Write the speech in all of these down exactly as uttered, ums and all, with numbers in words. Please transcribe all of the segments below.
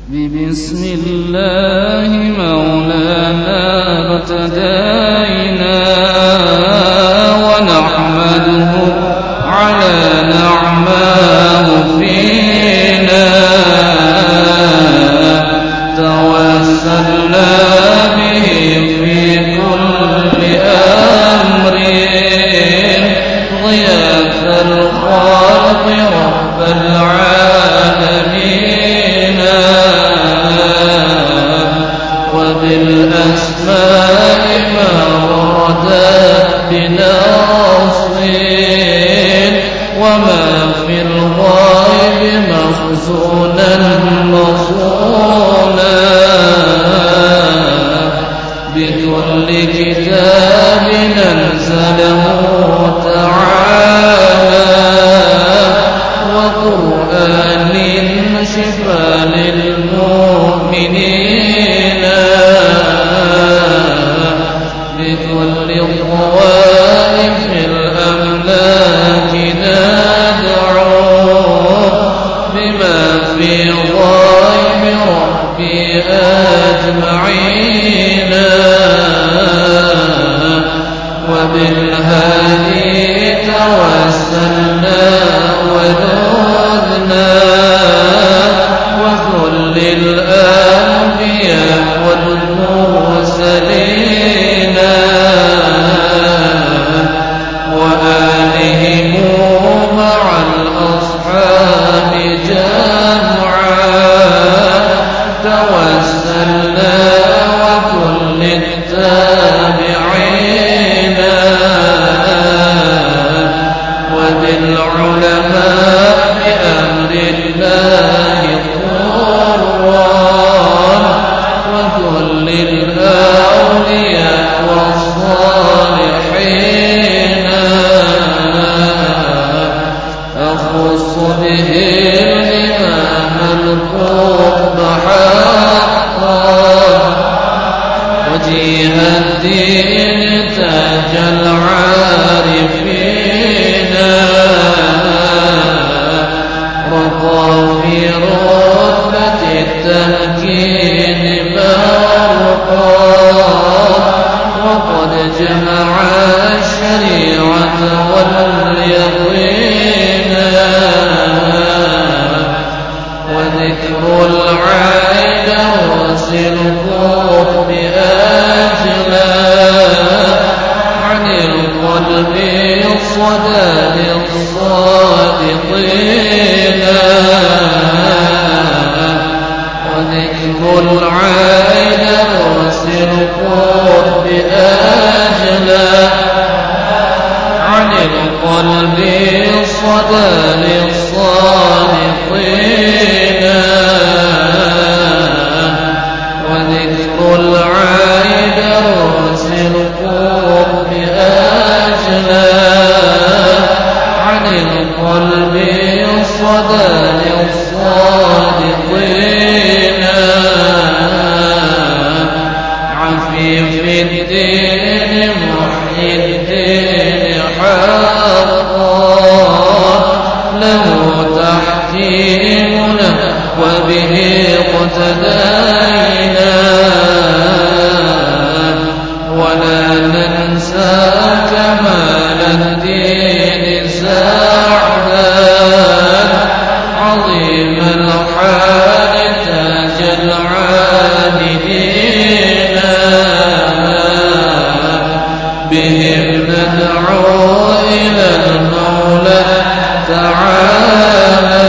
ببسم الله مولانا ارتدينا ونحمده على نعماه فينا توسلنا به في كل أمر ضياف الخلق رب العالمين وبالأسماء ما وردت بنص وما في الغيب مخزونا مصونا بكل كتاب أنزله تعالى وقرآن شفاء للمؤمنين بكل الطوائف الأملاك ندعو بما في غيب ربي أجمعين وبالهادي توسلنا ونذنا وكل الأنبياء والمرسلين وآلهم مع الأصحاب جمعا توسلنا وكل التابعين وبالعلماء بأمر الله قرآن وكل الأولياء والصالحين أخص به الإمام القطب حقا وجيه الدين تاج العارفين رقى في رتبة التمكين برقا وقد جمع الشريعة واليقين وذكر العين وسلكه بآجلا عن القلب الصدى للصادقين وذكر العين وسلكه بآجلا عن القلب الصدى للصادقين وذكر العين وسلكه بآجلا عن القلب الصدى للصادقين عفيف الدين محيي الدين حقا له تحكيمنا وبه اقتدينا ولا ننسى كمال الدين سعدا عظيم الحال تاج العابدين بهم ندعو إلى المولى تعالى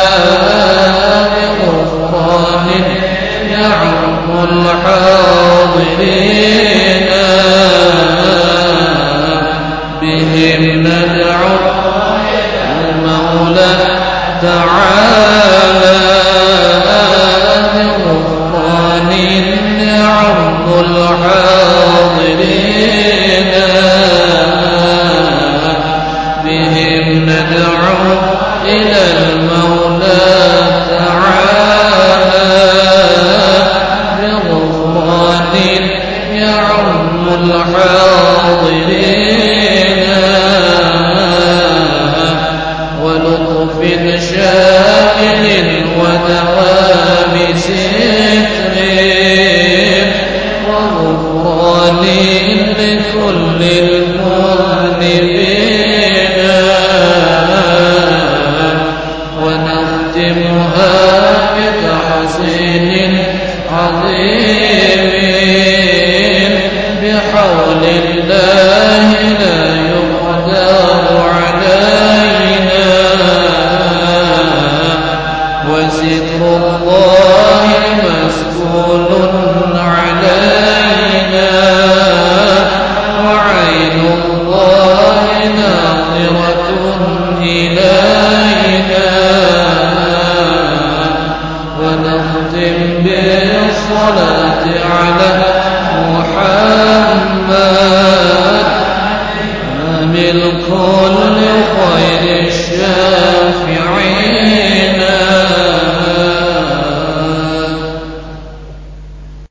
بغفران يعم الحاضرين بهم ندعو المولى تعالى بغفران يعم الحاضرين بهم ندعو إلى المولى تعالى بغفران يعم ستر وغفران لكل المذنبين، ونختمها بتحسين عظيم بحول الله لا يقدر علينا، وستر الله مسؤول علينا، وعين الله ناظرة إلينا. ونختم بالصلاة على محمد